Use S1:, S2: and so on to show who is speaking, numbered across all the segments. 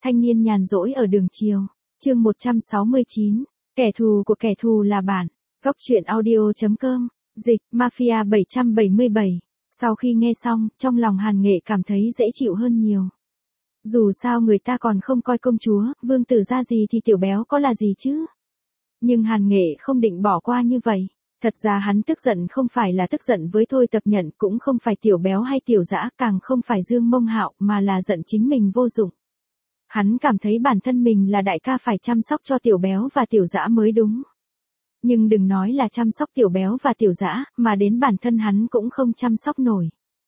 S1: Thanh niên nhàn rỗi ở đường chiều. Chương 169. Kẻ thù của kẻ thù là bạn. Góc truyện audio.com. Dịch Mafia 777. Sau khi nghe xong, trong lòng Hàn Nghệ cảm thấy dễ chịu hơn nhiều. Dù sao người ta còn không coi công chúa, vương tử ra gì thì tiểu béo có là gì chứ. Nhưng Hàn Nghệ không định bỏ qua như vậy. Thật ra hắn tức giận không phải là tức giận với Thôi Tập Nhận, cũng không phải tiểu béo hay tiểu dã, càng không phải Dương Mông Hạo, mà là giận chính mình vô dụng. Hắn cảm thấy bản thân mình là đại ca phải chăm sóc cho tiểu béo và tiểu dã mới đúng. Nhưng đừng nói là chăm sóc tiểu béo và tiểu dã, mà đến bản thân hắn cũng không chăm sóc nổi.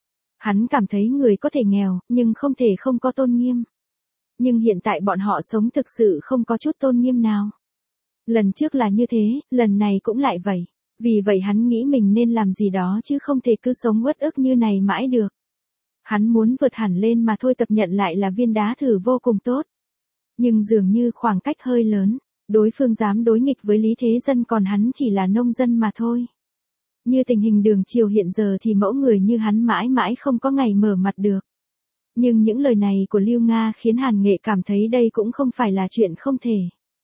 S1: Hắn cảm thấy người có thể nghèo, nhưng không thể không có tôn nghiêm. Nhưng hiện tại bọn họ sống thực sự không có chút tôn nghiêm nào. Lần trước là như thế, lần này cũng lại vậy. Vì vậy hắn nghĩ mình nên làm gì đó chứ không thể cứ sống uất ức như này mãi được. Hắn muốn vượt hẳn lên mà Thôi Tập Nhận lại là viên đá thử vô cùng tốt. Nhưng dường như khoảng cách hơi lớn, đối phương dám đối nghịch với Lý Thế Dân còn hắn chỉ là nông dân mà thôi. Như tình hình đường triều hiện giờ thì mẫu người như hắn mãi mãi không có ngày mở mặt được. Nhưng những lời này của Lưu Nga khiến Hàn Nghệ cảm thấy đây cũng không phải là chuyện không thể.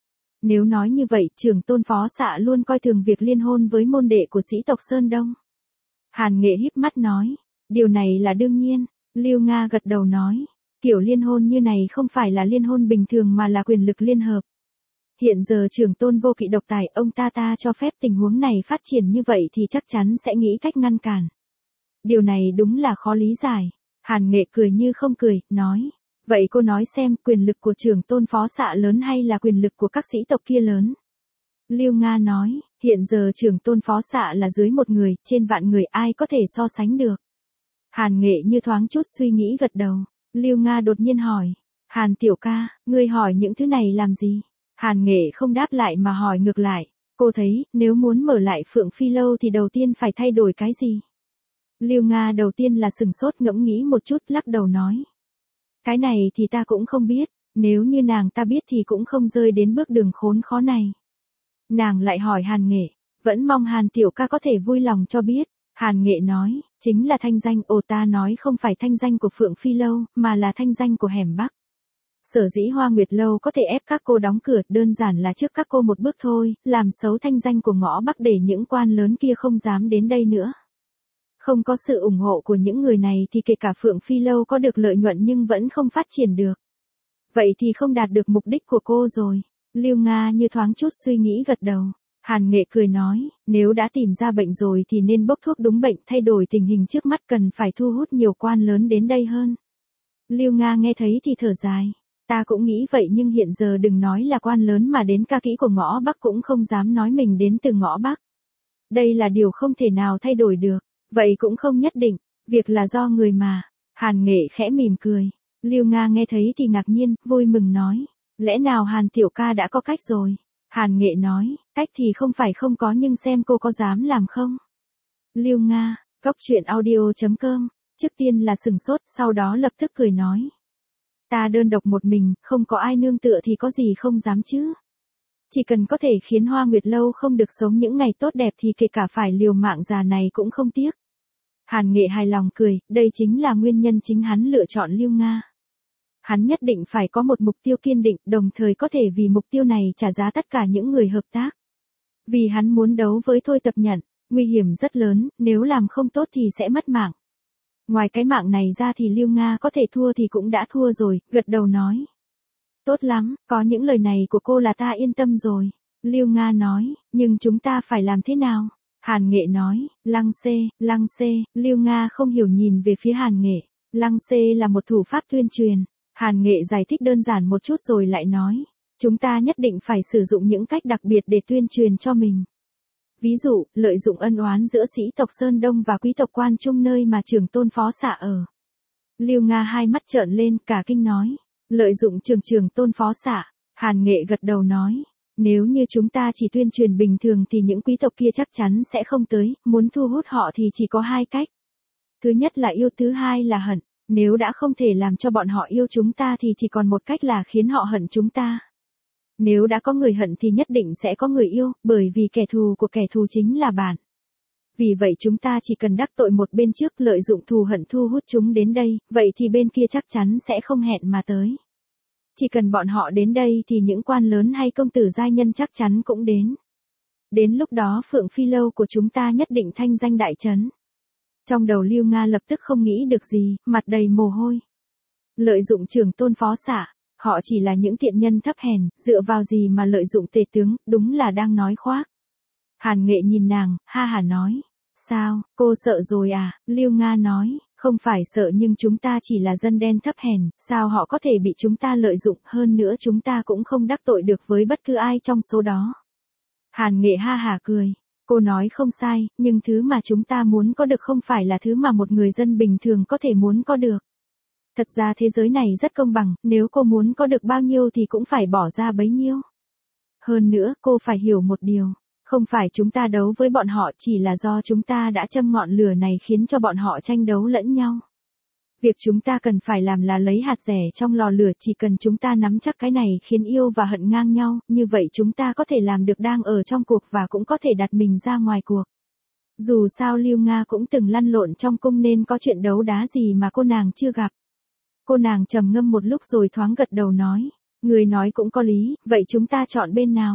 S1: Nếu nói như vậy, Trưởng Tôn Phó Xạ luôn coi thường việc liên hôn với môn đệ của sĩ tộc Sơn Đông. Hàn Nghệ híp mắt nói, điều này là đương nhiên. Lưu Nga gật đầu nói, kiểu liên hôn như này không phải là liên hôn bình thường mà là quyền lực liên hợp. Hiện giờ Trưởng Tôn vô kỵ độc tài, ông ta cho phép tình huống này phát triển như vậy thì chắc chắn sẽ nghĩ cách ngăn cản. Điều này đúng là khó lý giải. Hàn Nghệ cười như không cười, nói, vậy cô nói xem quyền lực của Trưởng Tôn Phó Xạ lớn hay là quyền lực của các sĩ tộc kia lớn? Lưu Nga nói, hiện giờ Trưởng Tôn Phó Xạ là dưới một người, trên vạn người ai có thể so sánh được. Hàn Nghệ như thoáng chút suy nghĩ gật đầu. Lưu Nga đột nhiên hỏi, Hàn tiểu ca, ngươi hỏi những thứ này làm gì? Hàn Nghệ không đáp lại mà hỏi ngược lại, cô thấy, nếu muốn mở lại Phượng Phi Lâu thì đầu tiên phải thay đổi cái gì? Lưu Nga đầu tiên là sừng sốt ngẫm nghĩ một chút lắc đầu nói. Cái này thì ta cũng không biết, nếu như nàng ta biết thì cũng không rơi đến bước đường khốn khó này. Nàng lại hỏi Hàn Nghệ, vẫn mong Hàn tiểu ca có thể vui lòng cho biết. Hàn Nghệ nói, chính là thanh danh, ta nói không phải thanh danh của Phượng Phi Lâu, mà là thanh danh của hẻm Bắc. Sở dĩ Hoa Nguyệt Lâu có thể ép các cô đóng cửa đơn giản là trước các cô một bước thôi, làm xấu thanh danh của ngõ Bắc để những quan lớn kia không dám đến đây nữa. Không có sự ủng hộ của những người này thì kể cả Phượng Phi Lâu có được lợi nhuận nhưng vẫn không phát triển được. Vậy thì không đạt được mục đích của cô rồi. Lưu Nga như thoáng chút suy nghĩ gật đầu. Hàn Nghệ cười nói, nếu đã tìm ra bệnh rồi thì nên bốc thuốc đúng bệnh, thay đổi tình hình trước mắt, cần phải thu hút nhiều quan lớn đến đây hơn. Lưu Nga nghe thấy thì thở dài. Ta cũng nghĩ vậy nhưng hiện giờ đừng nói là quan lớn mà đến ca kỹ của ngõ Bắc cũng không dám nói mình đến từ ngõ Bắc. Đây là điều không thể nào thay đổi được. Vậy cũng không nhất định, việc là do người mà. Hàn Nghệ khẽ mỉm cười. Lưu Nga nghe thấy thì ngạc nhiên, vui mừng nói. Lẽ nào Hàn tiểu ca đã có cách rồi? Hàn Nghệ nói, cách thì không phải không có nhưng xem cô có dám làm không? Lưu Nga, góc truyện audio.com, trước tiên là sừng sốt, sau đó lập tức cười nói. Ta đơn độc một mình, không có ai nương tựa thì có gì không dám chứ? Chỉ cần có thể khiến Hoa Nguyệt Lâu không được sống những ngày tốt đẹp thì kể cả phải liều mạng già này cũng không tiếc. Hàn Nghệ hài lòng cười, đây chính là nguyên nhân chính hắn lựa chọn Lưu Nga. Hắn nhất định phải có một mục tiêu kiên định, đồng thời có thể vì mục tiêu này trả giá tất cả những người hợp tác. Vì hắn muốn đấu với Thôi Tập Nhận, nguy hiểm rất lớn, nếu làm không tốt thì sẽ mất mạng. Ngoài cái mạng này ra thì Lưu Nga có thể thua thì cũng đã thua rồi, gật đầu nói. Tốt lắm, có những lời này của cô là ta yên tâm rồi. Lưu Nga nói, nhưng chúng ta phải làm thế nào? Hàn Nghệ nói, lăng xê, Lưu Nga không hiểu nhìn về phía Hàn Nghệ. Lăng xê là một thủ pháp tuyên truyền. Hàn Nghệ giải thích đơn giản một chút rồi lại nói, chúng ta nhất định phải sử dụng những cách đặc biệt để tuyên truyền cho mình. Ví dụ, lợi dụng ân oán giữa sĩ tộc Sơn Đông và quý tộc Quan Trung nơi mà Trưởng Tôn Phó Xạ ở. Lưu Nga hai mắt trợn lên, cả kinh nói, lợi dụng Trưởng Tôn Phó Xạ. Hàn Nghệ gật đầu nói, nếu như chúng ta chỉ tuyên truyền bình thường thì những quý tộc kia chắc chắn sẽ không tới, muốn thu hút họ thì chỉ có hai cách. Thứ nhất là yêu, thứ hai là hận. Nếu đã không thể làm cho bọn họ yêu chúng ta thì chỉ còn một cách là khiến họ hận chúng ta. Nếu đã có người hận thì nhất định sẽ có người yêu, bởi vì kẻ thù của kẻ thù chính là bạn. Vì vậy chúng ta chỉ cần đắc tội một bên trước, lợi dụng thù hận thu hút chúng đến đây, vậy thì bên kia chắc chắn sẽ không hẹn mà tới. Chỉ cần bọn họ đến đây thì những quan lớn hay công tử giai nhân chắc chắn cũng đến. Đến lúc đó Phượng Phi lâu của chúng ta nhất định thanh danh đại chấn. Trong đầu Lưu Nga lập tức không nghĩ được gì, mặt đầy mồ hôi. Lợi dụng trưởng tôn phó xạ, họ chỉ là những tiện nhân thấp hèn, dựa vào gì mà lợi dụng tể tướng, đúng là đang nói khoác. Hàn Nghệ nhìn nàng, ha hả nói. Sao, cô sợ rồi à? Lưu Nga nói, không phải sợ nhưng chúng ta chỉ là dân đen thấp hèn, sao họ có thể bị chúng ta lợi dụng, hơn nữa chúng ta cũng không đắc tội được với bất cứ ai trong số đó. Hàn Nghệ ha hả cười. Cô nói không sai, nhưng thứ mà chúng ta muốn có được không phải là thứ mà một người dân bình thường có thể muốn có được. Thật ra thế giới này rất công bằng, nếu cô muốn có được bao nhiêu thì cũng phải bỏ ra bấy nhiêu. Hơn nữa, cô phải hiểu một điều. Không phải chúng ta đấu với bọn họ, chỉ là do chúng ta đã châm ngọn lửa này khiến cho bọn họ tranh đấu lẫn nhau. Việc chúng ta cần phải làm là lấy hạt rẻ trong lò lửa, chỉ cần chúng ta nắm chắc cái này khiến yêu và hận ngang nhau, như vậy chúng ta có thể làm được đang ở trong cuộc và cũng có thể đặt mình ra ngoài cuộc. Dù sao Lưu Nga cũng từng lăn lộn trong cung nên có chuyện đấu đá gì mà cô nàng chưa gặp. Cô nàng trầm ngâm một lúc rồi thoáng gật đầu nói, người nói cũng có lý, vậy chúng ta chọn bên nào?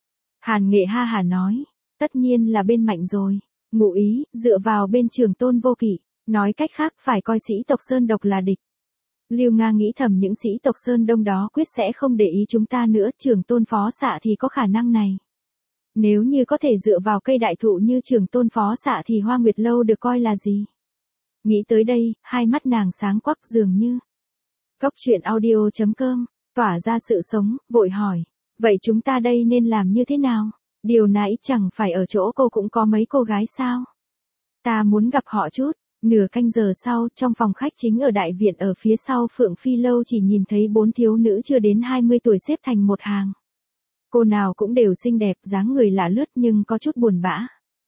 S1: Hàn Nghệ ha hả nói, tất nhiên là bên mạnh rồi. Ngụ ý, dựa vào bên Trường Tôn Vô Kỵ, nói cách khác phải coi sĩ tộc Sơn Độc là địch. Lưu Nga nghĩ thầm những sĩ tộc Sơn Đông đó quyết sẽ không để ý chúng ta nữa, Trường Tôn phó xạ thì có khả năng này. Nếu như có thể dựa vào cây đại thụ như Trường Tôn phó xạ thì Hoa Nguyệt Lâu được coi là gì? Nghĩ tới đây, hai mắt nàng sáng quắc dường như. Cốc truyện audio.com, tỏa ra sự sống, vội hỏi. Vậy chúng ta đây nên làm như thế nào? Điều nãy chẳng phải ở chỗ cô cũng có mấy cô gái sao? Ta muốn gặp họ chút. Nửa canh giờ sau, trong phòng khách chính ở đại viện ở phía sau Phượng Phi lâu chỉ nhìn thấy 4 thiếu nữ chưa đến 20 tuổi xếp thành một hàng. Cô nào cũng đều xinh đẹp, dáng người lạ lướt nhưng có chút buồn bã.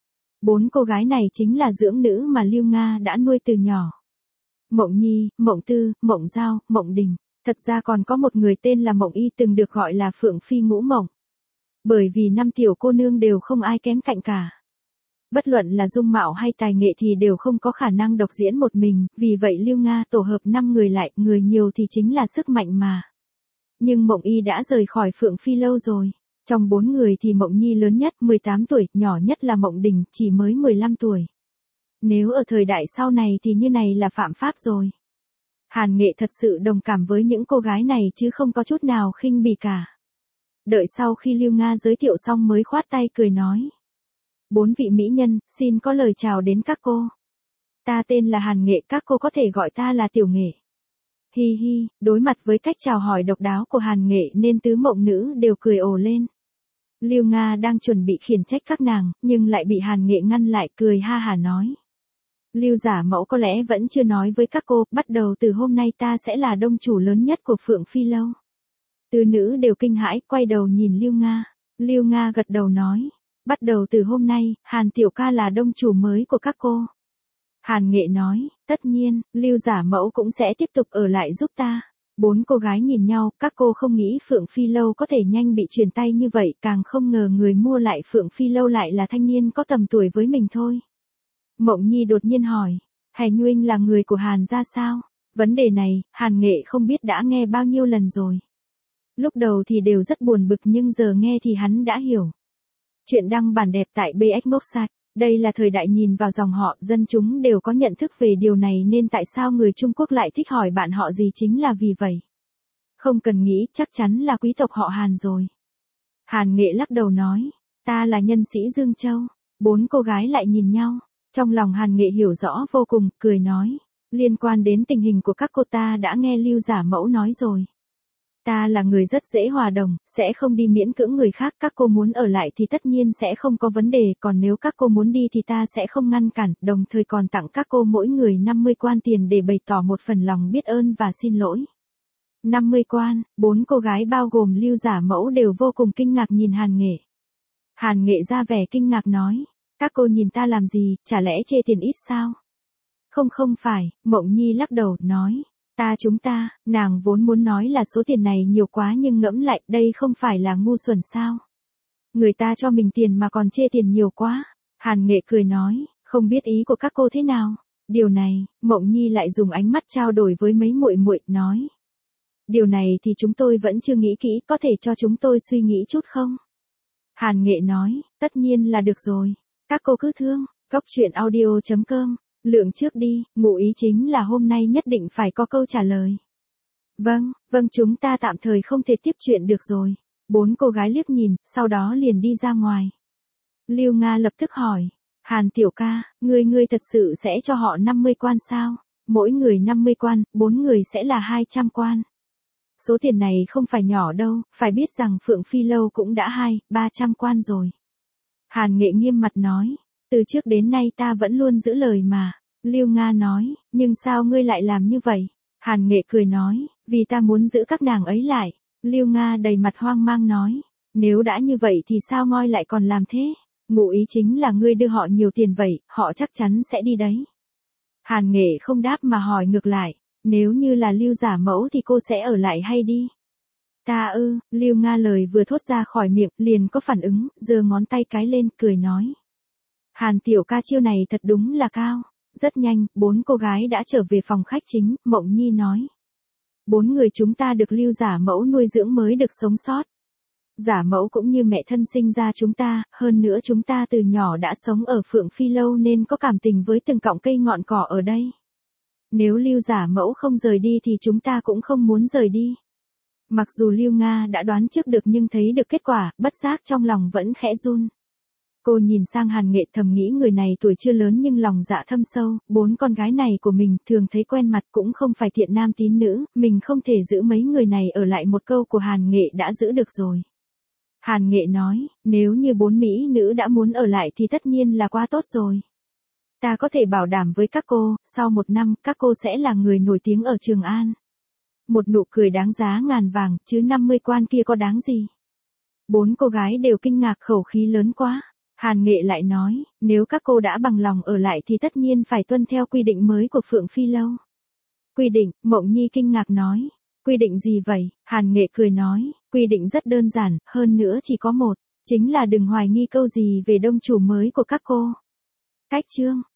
S1: 4 cô gái này chính là dưỡng nữ mà Lưu Nga đã nuôi từ nhỏ. Mộng Nhi, Mộng Tư, Mộng Giao, Mộng Đình. Thật ra còn có một người tên là Mộng Y từng được gọi là Phượng Phi Ngũ Mộng. Bởi vì 5 tiểu cô nương đều không ai kém cạnh cả. Bất luận là dung mạo hay tài nghệ thì đều không có khả năng độc diễn một mình, vì vậy Lưu Nga tổ hợp 5 người lại, người nhiều thì chính là sức mạnh mà. Nhưng Mộng Y đã rời khỏi Phượng Phi lâu rồi. Trong 4 người thì Mộng Nhi lớn nhất, 18 tuổi, nhỏ nhất là Mộng Đình, chỉ mới 15 tuổi. Nếu ở thời đại sau này thì như này là phạm pháp rồi. Hàn Nghệ thật sự đồng cảm với những cô gái này chứ không có chút nào khinh bỉ cả. Đợi sau khi Lưu Nga giới thiệu xong mới khoát tay cười nói. 4 vị mỹ nhân, xin có lời chào đến các cô. Ta tên là Hàn Nghệ, các cô có thể gọi ta là Tiểu Nghệ. Hi hi, đối mặt với cách chào hỏi độc đáo của Hàn Nghệ nên tứ mộng nữ đều cười ồ lên. Lưu Nga đang chuẩn bị khiển trách các nàng, nhưng lại bị Hàn Nghệ ngăn lại, cười ha hả nói. Lưu giả mẫu có lẽ vẫn chưa nói với các cô, bắt đầu từ hôm nay ta sẽ là đông chủ lớn nhất của Phượng Phi lâu. Tứ nữ đều kinh hãi, quay đầu nhìn Lưu Nga. Lưu Nga gật đầu nói, bắt đầu từ hôm nay, Hàn tiểu ca là đông chủ mới của các cô. Hàn Nghệ nói, tất nhiên, Lưu giả mẫu cũng sẽ tiếp tục ở lại giúp ta. 4 cô gái nhìn nhau, các cô không nghĩ Phượng Phi lâu có thể nhanh bị truyền tay như vậy, càng không ngờ người mua lại Phượng Phi lâu lại là thanh niên có tầm tuổi với mình thôi. Mộng Nhi đột nhiên hỏi, Hải Nhuinh là người của Hàn gia sao? Vấn đề này, Hàn Nghệ không biết đã nghe bao nhiêu lần rồi. Lúc đầu thì đều rất buồn bực nhưng giờ nghe thì hắn đã hiểu. Chuyện đăng bản đẹp tại BX Moksat. Đây là thời đại nhìn vào dòng họ, dân chúng đều có nhận thức về điều này nên tại sao người Trung Quốc lại thích hỏi bạn họ gì chính là vì vậy. Không cần nghĩ, chắc chắn là quý tộc họ Hàn rồi. Hàn Nghệ lắc đầu nói, ta là nhân sĩ Dương Châu. 4 cô gái lại nhìn nhau. Trong lòng Hàn Nghệ hiểu rõ vô cùng, cười nói, liên quan đến tình hình của các cô ta đã nghe Lưu giả mẫu nói rồi. Ta là người rất dễ hòa đồng, sẽ không đi miễn cưỡng người khác, các cô muốn ở lại thì tất nhiên sẽ không có vấn đề, còn nếu các cô muốn đi thì ta sẽ không ngăn cản, đồng thời còn tặng các cô mỗi người 50 quan tiền để bày tỏ một phần lòng biết ơn và xin lỗi. 50 quan, 4 cô gái bao gồm Lưu giả mẫu đều vô cùng kinh ngạc nhìn Hàn Nghệ. Hàn Nghệ ra vẻ kinh ngạc nói, các cô nhìn ta làm gì, chả lẽ chê tiền ít sao? Không phải, Mộng Nhi lắc đầu, nói. Chúng ta, nàng vốn muốn nói là số tiền này nhiều quá nhưng ngẫm lại, đây không phải là ngu xuẩn sao? Người ta cho mình tiền mà còn chê tiền nhiều quá. Hàn Nghệ cười nói, không biết ý của các cô thế nào? Điều này, Mộng Nhi lại dùng ánh mắt trao đổi với mấy muội muội, nói. Điều này thì chúng tôi vẫn chưa nghĩ kỹ, có thể cho chúng tôi suy nghĩ chút không? Hàn Nghệ nói, tất nhiên là được rồi. Các cô cứ thương. Góc chuyện audio.com. Lượng trước đi, ngụ ý chính là hôm nay nhất định phải có câu trả lời. Vâng, chúng ta tạm thời không thể tiếp chuyện được rồi. 4 cô gái liếc nhìn, sau đó liền đi ra ngoài. Lưu Nga lập tức hỏi, Hàn tiểu ca, ngươi thật sự sẽ cho họ 50 quan sao? Mỗi người 50 quan, 4 người sẽ là 200 quan. Số tiền này không phải nhỏ đâu, phải biết rằng Phượng Phi Lâu cũng đã 300 quan rồi. Hàn Nghệ nghiêm mặt nói, từ trước đến nay ta vẫn luôn giữ lời mà. Lưu Nga nói, nhưng sao ngươi lại làm như vậy? Hàn Nghệ cười nói, vì ta muốn giữ các nàng ấy lại. Lưu Nga đầy mặt hoang mang nói, nếu đã như vậy thì sao ngoi lại còn làm thế? Ngụ ý chính là ngươi đưa họ nhiều tiền vậy, họ chắc chắn sẽ đi đấy. Hàn Nghệ không đáp mà hỏi ngược lại, nếu như là Lưu giả mẫu thì cô sẽ ở lại hay đi? Lưu Nga lời vừa thốt ra khỏi miệng, liền có phản ứng, giơ ngón tay cái lên, cười nói. Hàn tiểu ca chiêu này thật đúng là cao. Rất nhanh, 4 cô gái đã trở về phòng khách chính, Mộng Nhi nói. 4 người chúng ta được Lưu giả mẫu nuôi dưỡng mới được sống sót. Giả mẫu cũng như mẹ thân sinh ra chúng ta, hơn nữa chúng ta từ nhỏ đã sống ở Phượng Phi Lâu nên có cảm tình với từng cọng cây ngọn cỏ ở đây. Nếu Lưu giả mẫu không rời đi thì chúng ta cũng không muốn rời đi. Mặc dù Lưu Nga đã đoán trước được nhưng thấy được kết quả, bất giác trong lòng vẫn khẽ run. Cô nhìn sang Hàn Nghệ thầm nghĩ người này tuổi chưa lớn nhưng lòng dạ thâm sâu, 4 con gái này của mình thường thấy quen mặt cũng không phải thiện nam tín nữ, mình không thể giữ mấy người này ở lại, một câu của Hàn Nghệ đã giữ được rồi. Hàn Nghệ nói, nếu như 4 mỹ nữ đã muốn ở lại thì tất nhiên là quá tốt rồi. Ta có thể bảo đảm với các cô, sau 1 năm các cô sẽ là người nổi tiếng ở Trường An. Một nụ cười đáng giá ngàn vàng, chứ 50 quan kia có đáng gì? 4 cô gái đều kinh ngạc, khẩu khí lớn quá. Hàn Nghệ lại nói, nếu các cô đã bằng lòng ở lại thì tất nhiên phải tuân theo quy định mới của Phượng Phi Lâu. Quy định? Mộng Nhi kinh ngạc nói. Quy định gì vậy? Hàn Nghệ cười nói, quy định rất đơn giản, hơn nữa chỉ có một, chính là đừng hoài nghi câu gì về đông chủ mới của các cô. Cách chương